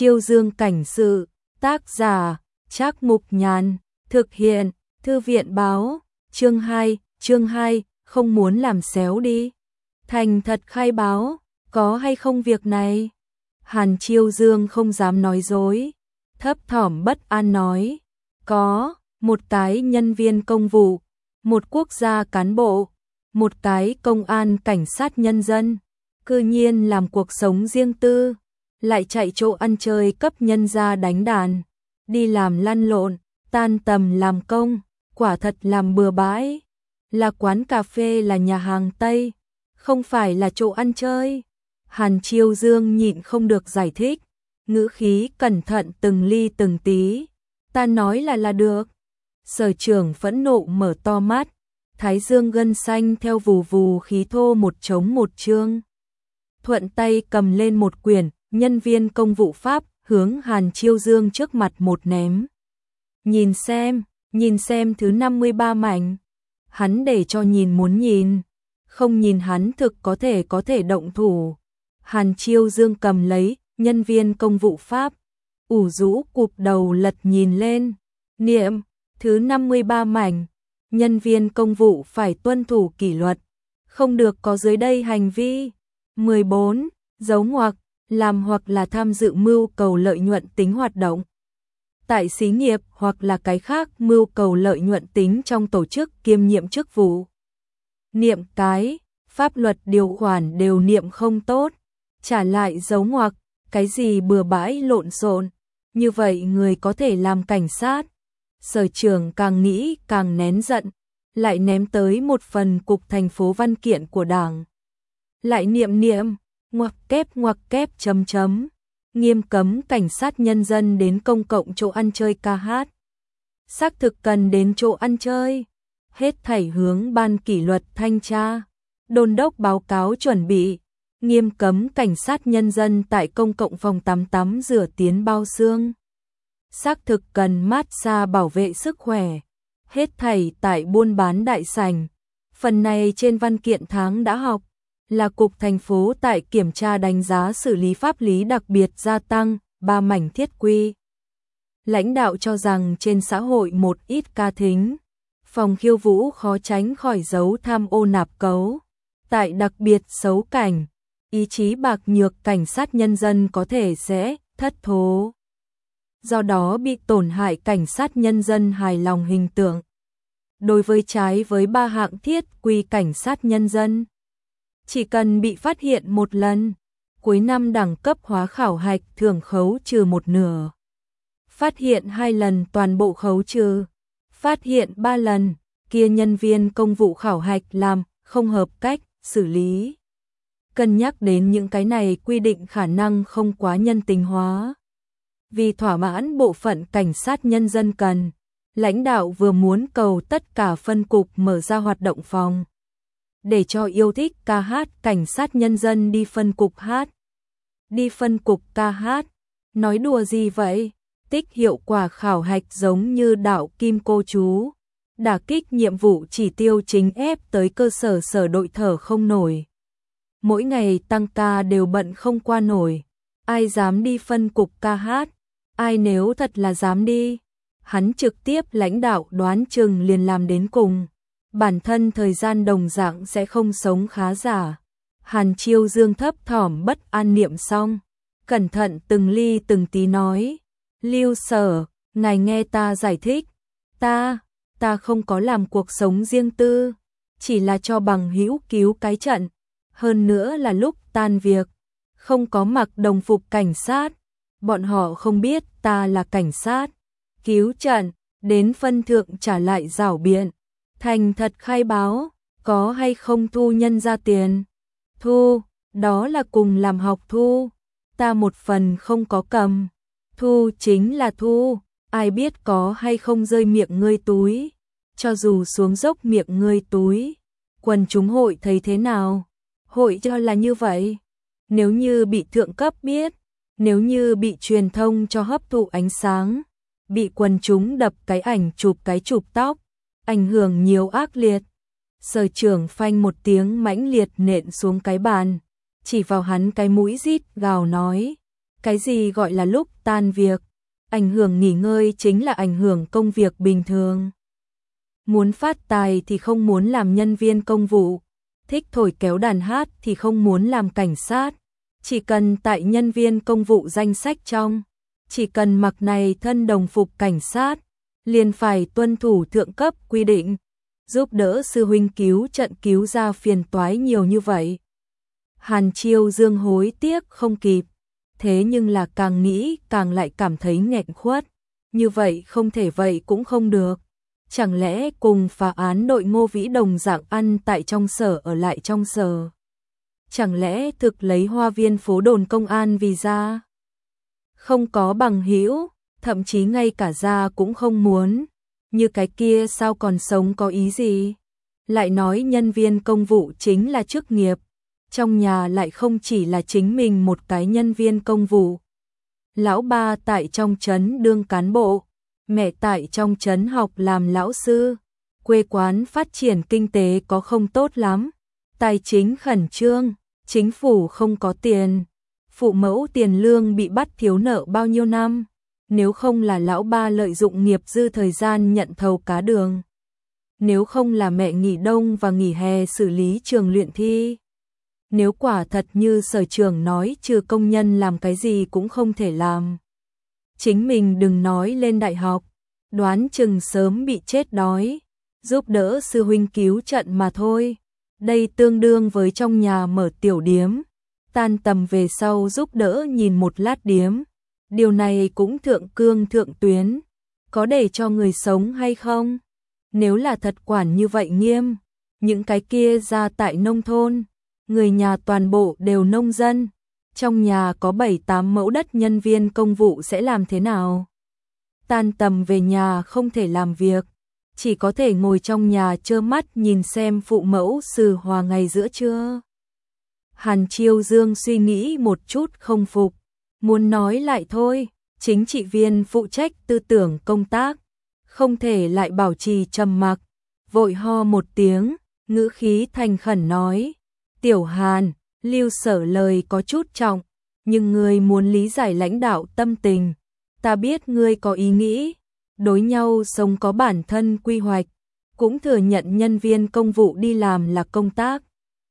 Chiêu Dương cảnh sự, tác giả, Trác Mục Nhàn, thực hiện, Thư viện báo, chương 2, không muốn làm xéo đi. Thành thật khai báo, có hay không việc này? Hàn Chiêu Dương không dám nói dối, thấp thỏm bất an nói, có, một cái nhân viên công vụ, một quốc gia cán bộ, một cái công an cảnh sát nhân dân, cư nhiên làm cuộc sống riêng tư, lại chạy chỗ ăn chơi cấp nhân gia đánh đàn, đi làm lăn lộn, tan tầm làm công, quả thật làm bừa bãi, là quán cà phê là nhà hàng Tây, không phải là chỗ ăn chơi. Hàn Chiêu Dương nhịn không được giải thích, ngữ khí cẩn thận từng ly từng tí, ta nói là được. Sở trưởng phẫn nộ mở to mắt, thái dương gân xanh theo vù vù khí thô một trống một chương. Thuận tay cầm lên một quyển, nhân viên công vụ pháp, hướng Hàn Chiêu Dương trước mặt một ném. Nhìn xem thứ 53 mảnh. Hắn để cho nhìn muốn nhìn, không nhìn hắn thực có thể động thủ. Hàn Chiêu Dương cầm lấy, nhân viên công vụ pháp, ủ rũ cụp đầu lật nhìn lên, niệm, thứ 53 mảnh, nhân viên công vụ phải tuân thủ kỷ luật, không được có dưới đây hành vi. 14. Dấu ngoặc, làm hoặc là tham dự mưu cầu lợi nhuận tính hoạt động tại xí nghiệp hoặc là cái khác mưu cầu lợi nhuận tính trong tổ chức kiêm nhiệm chức vụ. Niệm cái, pháp luật điều khoản đều niệm không tốt, trả lại dấu ngoặc, cái gì bừa bãi lộn xộn, như vậy người có thể làm cảnh sát. Sở trưởng càng nghĩ càng nén giận, lại ném tới một phần cục thành phố văn kiện của đảng. Lại niệm, ngoặc kép chấm chấm, nghiêm cấm cảnh sát nhân dân đến công cộng chỗ ăn chơi ca hát. Xác thực cần đến chỗ ăn chơi, hết thảy hướng ban kỷ luật thanh tra, đôn đốc báo cáo chuẩn bị, nghiêm cấm cảnh sát nhân dân tại công cộng phòng tắm rửa tiến bao xương. Xác thực cần massage bảo vệ sức khỏe, hết thảy tại buôn bán đại sảnh. Phần này trên văn kiện tháng đã học, là cục thành phố tại kiểm tra đánh giá xử lý pháp lý đặc biệt gia tăng, 3 mảnh thiết quy. Lãnh đạo cho rằng trên xã hội một ít ca thính, phòng khiêu vũ khó tránh khỏi dấu tham ô nạp cấu, tại đặc biệt xấu cảnh, ý chí bạc nhược cảnh sát nhân dân có thể sẽ thất thố. Do đó bị tổn hại cảnh sát nhân dân hài lòng hình tượng. Đối với trái với 3 hạng thiết quy cảnh sát nhân dân, chỉ cần bị phát hiện một lần, cuối năm đẳng cấp hóa khảo hạch thưởng khấu trừ 1/2. Phát hiện 2 lần toàn bộ khấu trừ. Phát hiện 3 lần, kia nhân viên công vụ khảo hạch làm không hợp cách, xử lý. Cân nhắc đến những cái này quy định khả năng không quá nhân tính hóa. Vì thỏa mãn bộ phận cảnh sát nhân dân cần, lãnh đạo vừa muốn cầu tất cả phân cục mở ra hoạt động phòng, để cho yêu thích ca hát cảnh sát nhân dân đi phân cục hát. Đi phân cục ca hát, nói đùa gì vậy? Tích hiệu quả khảo hạch giống như đạo kim cô chú, đả kích nhiệm vụ chỉ tiêu chính ép tới cơ sở sở đội thở không nổi. Mỗi ngày tăng ca đều bận không qua nổi, ai dám đi phân cục ca hát, ai nếu thật là dám đi, hắn trực tiếp lãnh đạo đoán chừng liền làm đến cùng. Bản thân thời gian đồng dạng sẽ không sống khá giả. Hàn Chiêu Dương thấp thỏm bất an niệm xong, cẩn thận từng ly từng tí nói, Lưu Sở, ngài nghe ta giải thích, ta không có làm cuộc sống riêng tư, chỉ là cho bằng hữu cứu cái trận, hơn nữa là lúc tan việc, không có mặc đồng phục cảnh sát, bọn họ không biết ta là cảnh sát, cứu trận, đến phân thượng trả lại rảo biện. Thành thật khai báo, có hay không thu nhân ra tiền? Thu, đó là cùng làm học thu, ta một phần không có cầm. Thu chính là thu, ai biết có hay không rơi miệng ngươi túi, cho dù xuống dốc miệng ngươi túi. Quần chúng hội thấy thế nào? Hội cho là như vậy. Nếu như bị thượng cấp biết, nếu như bị truyền thông cho hấp thụ ánh sáng, bị quần chúng đập cái ảnh chụp cái chụp tóc, ảnh hưởng nhiều ác liệt. Sở trưởng phanh một tiếng mãnh liệt nện xuống cái bàn, chỉ vào hắn cái mũi rít gào nói, Cái gì gọi là lúc tan việc? Ảnh hưởng nghỉ ngơi chính là ảnh hưởng công việc bình thường. Muốn phát tài thì không muốn làm nhân viên công vụ, thích thổi kéo đàn hát thì không muốn làm cảnh sát. Chỉ cần tại nhân viên công vụ danh sách trong, chỉ cần mặc này thân đồng phục cảnh sát, liền phải tuân thủ thượng cấp quy định, giúp đỡ sư huynh cứu trận cứu ra phiền toái nhiều như vậy. Hàn Chiêu Dương hối tiếc không kịp, thế nhưng là càng nghĩ càng lại cảm thấy nghẹn khuất, như vậy không thể vậy cũng không được. Chẳng lẽ cùng phá án đội Ngô Vĩ đồng dạng ăn tại trong sở ở lại trong sở? Chẳng lẽ thực lấy Hoa Viên phố đồn công an vì ra? Không có bằng hữu, thậm chí ngay cả ra cũng không muốn. Như cái kia sao còn sống có ý gì? Lại nói nhân viên công vụ chính là chức nghiệp. Trong nhà lại không chỉ là chính mình một cái nhân viên công vụ. Lão ba tại trong trấn đương cán bộ, mẹ tại trong trấn học làm lão sư. Quê quán phát triển kinh tế có không tốt lắm. Tài chính khẩn trương, chính phủ không có tiền. Phụ mẫu tiền lương bị bắt thiếu nợ bao nhiêu năm. Nếu không là lão ba lợi dụng nghiệp dư thời gian nhận thầu cá đường. Nếu không là mẹ nghỉ đông và nghỉ hè xử lý trường luyện thi. Nếu quả thật như sở trưởng nói trừ công nhân làm cái gì cũng không thể làm. Chính mình đừng nói lên đại học, đoán chừng sớm bị chết đói, giúp đỡ sư huynh cứu trận mà thôi. Đây tương đương với trong nhà mở tiểu điếm, tan tầm về sau giúp đỡ nhìn một lát điếm. Điều này cũng thượng cương thượng tuyến, có để cho người sống hay không? Nếu là thật quản như vậy nghiêm, những cái kia ra tại nông thôn, người nhà toàn bộ đều nông dân, trong nhà có 7-8 mẫu đất nhân viên công vụ sẽ làm thế nào? Tan tầm về nhà không thể làm việc, chỉ có thể ngồi trong nhà trơ mắt nhìn xem phụ mẫu xử hòa ngày giữa trưa. Hàn Chiêu Dương suy nghĩ một chút không phục, muốn nói lại thôi, chính trị viên phụ trách tư tưởng công tác, không thể lại bảo trì trầm mặc, vội ho một tiếng, ngữ khí thành khẩn nói, Tiểu Hàn, Lưu Sở lời có chút trọng, nhưng ngươi muốn lý giải lãnh đạo tâm tình, ta biết ngươi có ý nghĩ, đối nhau sống có bản thân quy hoạch, cũng thừa nhận nhân viên công vụ đi làm là công tác.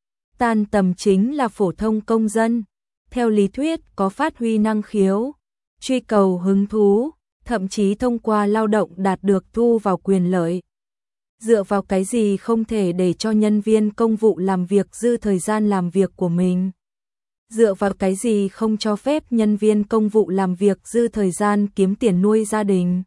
Tan tầm chính là phổ thông công dân, theo lý thuyết có phát huy năng khiếu, truy cầu hứng thú, thậm chí thông qua lao động đạt được thu vào quyền lợi. Dựa vào cái gì không thể để cho nhân viên công vụ làm việc dư thời gian làm việc của mình? Dựa vào cái gì không cho phép nhân viên công vụ làm việc dư thời gian kiếm tiền nuôi gia đình?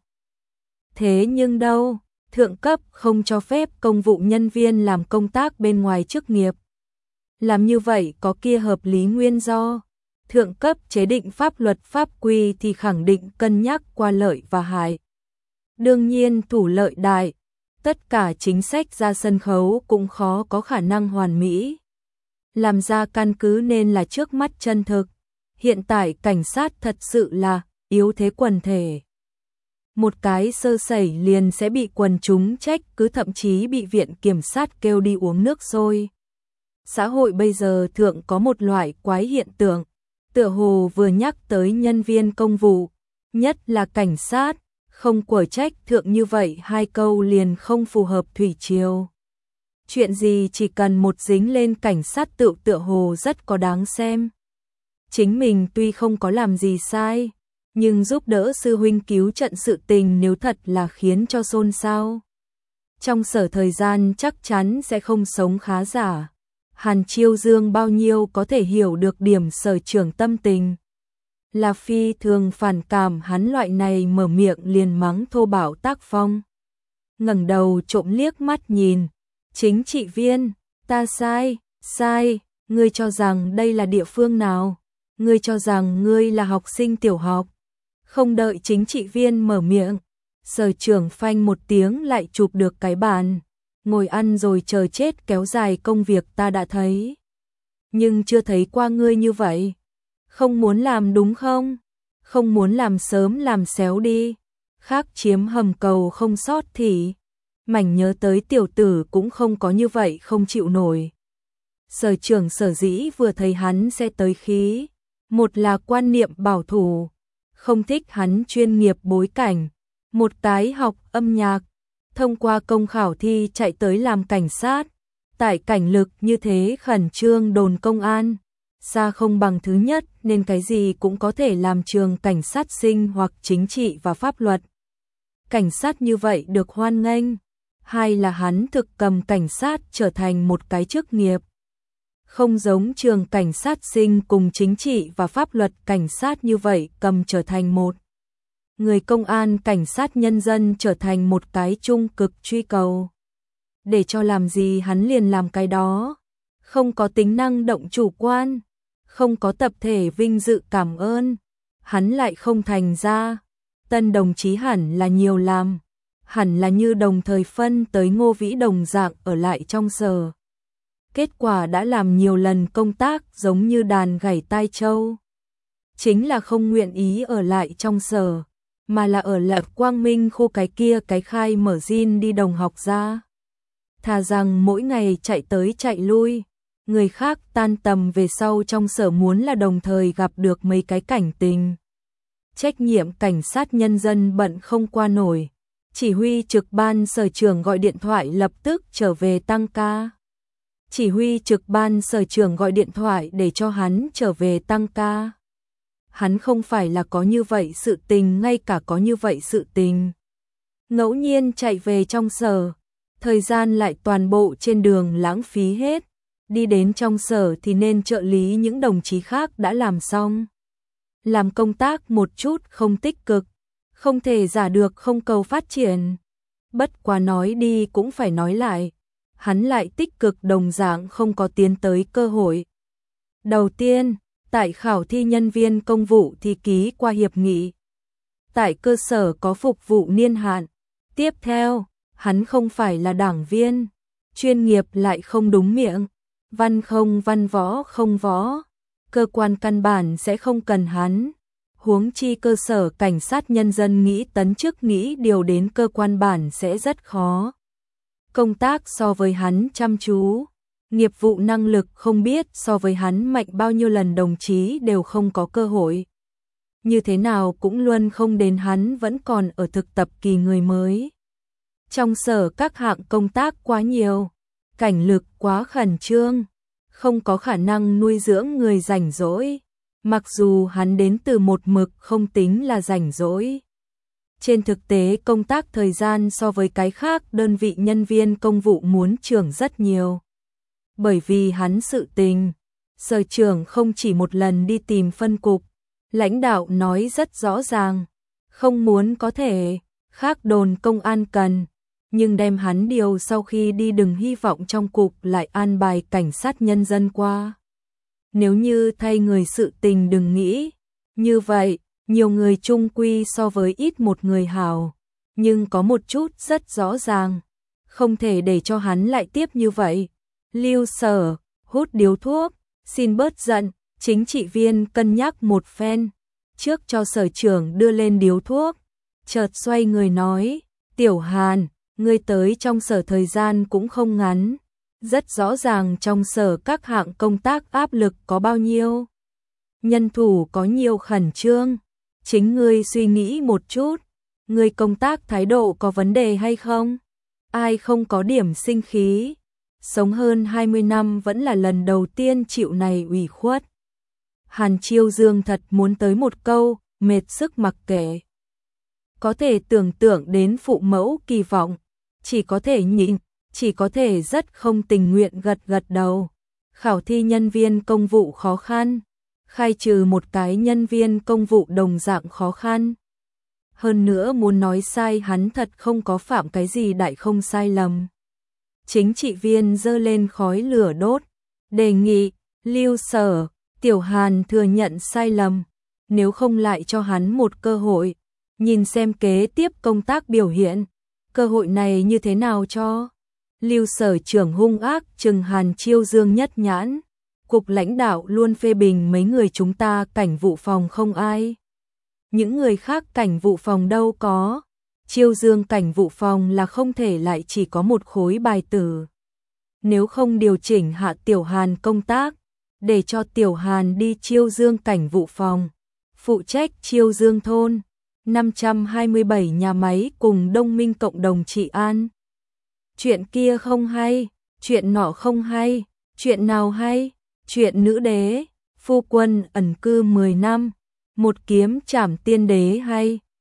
Thế nhưng đâu, thượng cấp không cho phép công vụ nhân viên làm công tác bên ngoài chức nghiệp. Làm như vậy có kia hợp lý nguyên do. Thượng cấp chế định pháp luật pháp quy thì khẳng định cân nhắc qua lợi và hại. Đương nhiên thủ lợi đại, tất cả chính sách ra sân khấu cũng khó có khả năng hoàn mỹ. Làm ra căn cứ nên là trước mắt chân thực. Hiện tại cảnh sát thật sự là yếu thế quần thể. Một cái sơ sẩy liền sẽ bị quần chúng trách cứ, thậm chí bị viện kiểm sát kêu đi uống nước sôi. Xã hội bây giờ thượng có một loại quái hiện tượng, tựa hồ vừa nhắc tới nhân viên công vụ, nhất là cảnh sát, không quở trách thượng như vậy hai câu liền không phù hợp thủy triều. Chuyện gì chỉ cần một dính lên cảnh sát tựa hồ rất có đáng xem. Chính mình tuy không có làm gì sai, nhưng giúp đỡ sư huynh cứu trận sự tình nếu thật là khiến cho xôn xao. Trong sở thời gian chắc chắn sẽ không sống khá giả. Hàn Chiêu Dương bao nhiêu có thể hiểu được điểm sở trưởng tâm tình. Là phi thường phản cảm hắn loại này mở miệng liền mắng thô bạo tác phong. Ngẩng đầu trộm liếc mắt nhìn, chính trị viên, ta sai, ngươi cho rằng đây là địa phương nào? Ngươi cho rằng ngươi là học sinh tiểu học? Không đợi chính trị viên mở miệng, sở trưởng phanh một tiếng lại chụp được cái bàn. Ngồi ăn rồi chờ chết kéo dài công việc ta đã thấy. Nhưng chưa thấy qua ngươi như vậy. Không muốn làm đúng không? Không muốn làm sớm làm xéo đi. Khác chiếm hầm cầu không sót thì. Mảnh nhớ tới tiểu tử cũng không có như vậy không chịu nổi. Sở trưởng sở dĩ vừa thấy hắn sẽ tới khí. Một là quan niệm bảo thủ, không thích hắn chuyên nghiệp bối cảnh, một cái học âm nhạc, thông qua công khảo thi chạy tới làm cảnh sát, tại cảnh lực như thế khẩn trương đồn công an, xa không bằng thứ nhất nên cái gì cũng có thể làm trường cảnh sát sinh hoặc chính trị và pháp luật. Cảnh sát như vậy được hoan nghênh, hai là hắn thực cầm cảnh sát trở thành một cái chức nghiệp. Không giống trường cảnh sát sinh cùng chính trị và pháp luật cảnh sát như vậy cầm trở thành một. Người công an cảnh sát nhân dân trở thành một cái trung cực truy cầu. Để cho làm gì hắn liền làm cái đó. Không có tính năng động chủ quan, không có tập thể vinh dự cảm ơn, hắn lại không thành ra. Tân đồng chí hẳn là nhiều làm, hẳn là như đồng thời phân tới Ngô Vĩ đồng dạng ở lại trong sở. Kết quả đã làm nhiều lần công tác giống như đàn gảy tai trâu. Chính là không nguyện ý ở lại trong sở, mà là ở lại Quang Minh khu cái kia cái khai mở gin đi đồng học ra. Thà rằng mỗi ngày chạy tới chạy lui, người khác tan tầm về sau trong sở muốn là đồng thời gặp được mấy cái cảnh tình. Trách nhiệm cảnh sát nhân dân bận không qua nổi, chỉ huy trực ban sở trưởng gọi điện thoại lập tức trở về tăng ca. Chỉ huy trực ban sở trưởng gọi điện thoại để cho hắn trở về tăng ca. Hắn không phải là có như vậy sự tình, ngay cả có như vậy sự tình. Ngẫu nhiên chạy về trong sở, thời gian lại toàn bộ trên đường lãng phí hết. Đi đến trong sở thì nên trợ lý những đồng chí khác đã làm xong. Làm công tác một chút không tích cực, không thể giả được không cầu phát triển. Bất quá nói đi cũng phải nói lại, hắn lại tích cực đồng dạng không có tiến tới cơ hội. Đầu tiên, tại khảo thi nhân viên công vụ thì ký qua hiệp nghị. Tại cơ sở có phục vụ niên hạn. Tiếp theo, hắn không phải là đảng viên, chuyên nghiệp lại không đúng miệng, văn không văn võ không võ, cơ quan căn bản sẽ không cần hắn. Huống chi cơ sở cảnh sát nhân dân nghĩ tấn chức nghĩ điều đến cơ quan bản sẽ rất khó. Công tác so với hắn chăm chú, nghiệp vụ năng lực không biết so với hắn mạnh bao nhiêu lần đồng chí đều không có cơ hội. Như thế nào cũng luôn không đến hắn vẫn còn ở thực tập kỳ người mới. Trong sở các hạng công tác quá nhiều, cảnh lực quá khẩn trương, không có khả năng nuôi dưỡng người rảnh rỗi, mặc dù hắn đến từ một mực không tính là rảnh rỗi. Trên thực tế công tác thời gian so với cái khác đơn vị nhân viên công vụ muốn trưởng rất nhiều. Bởi vì hắn sự tình, sở trưởng không chỉ một lần đi tìm phân cục, lãnh đạo nói rất rõ ràng, không muốn có thể, khác đồn công an cần, nhưng đem hắn điều sau khi đi đừng hy vọng trong cục lại an bài cảnh sát nhân dân qua. Nếu như thay người sự tình đừng nghĩ, như vậy, nhiều người chung quy so với ít một người hảo, nhưng có một chút rất rõ ràng, không thể để cho hắn lại tiếp như vậy. Lưu Sở, hút điếu thuốc, xin bớt giận, chính trị viên cân nhắc một phen, trước cho sở trưởng đưa lên điếu thuốc, chợt xoay người nói, Tiểu Hàn, ngươi tới trong sở thời gian cũng không ngắn, rất rõ ràng trong sở các hạng công tác áp lực có bao nhiêu, nhân thủ có nhiều khẩn trương, chính ngươi suy nghĩ một chút, ngươi công tác thái độ có vấn đề hay không? Ai không có điểm sinh khí? Sống hơn 20 năm vẫn là lần đầu tiên chịu này ủy khuất. Hàn Chiêu Dương thật muốn tới một câu, mệt sức mặc kệ. Có thể tưởng tượng đến phụ mẫu kỳ vọng, chỉ có thể nhịn, chỉ có thể rất không tình nguyện gật gật đầu. Khảo thi nhân viên công vụ khó khăn, khai trừ một cái nhân viên công vụ đồng dạng khó khăn. Hơn nữa muốn nói sai hắn thật không có phạm cái gì đại không sai lầm. Chính trị viên giơ lên khói lửa đốt, đề nghị, Lưu Sở, Tiểu Hàn thừa nhận sai lầm, nếu không lại cho hắn một cơ hội, nhìn xem kế tiếp công tác biểu hiện, cơ hội này như thế nào cho. Lưu Sở trưởng hung ác trừng Hàn Chiêu Dương nhất nhãn, cục lãnh đạo luôn phê bình mấy người chúng ta cảnh vụ phòng không ai. Những người khác cảnh vụ phòng đâu có. Chiêu Dương cảnh vụ phòng là không thể lại chỉ có một khối bài tử. Nếu không điều chỉnh hạ Tiểu Hàn công tác, để cho Tiểu Hàn đi Chiêu Dương cảnh vụ phòng, phụ trách Chiêu Dương thôn, 527 nhà máy cùng Đông Minh cộng đồng trị an. Chuyện kia không hay, chuyện nọ không hay, chuyện nào hay? Chuyện nữ đế, phu quân ẩn cư 10 năm, một kiếm trảm tiên đế hay?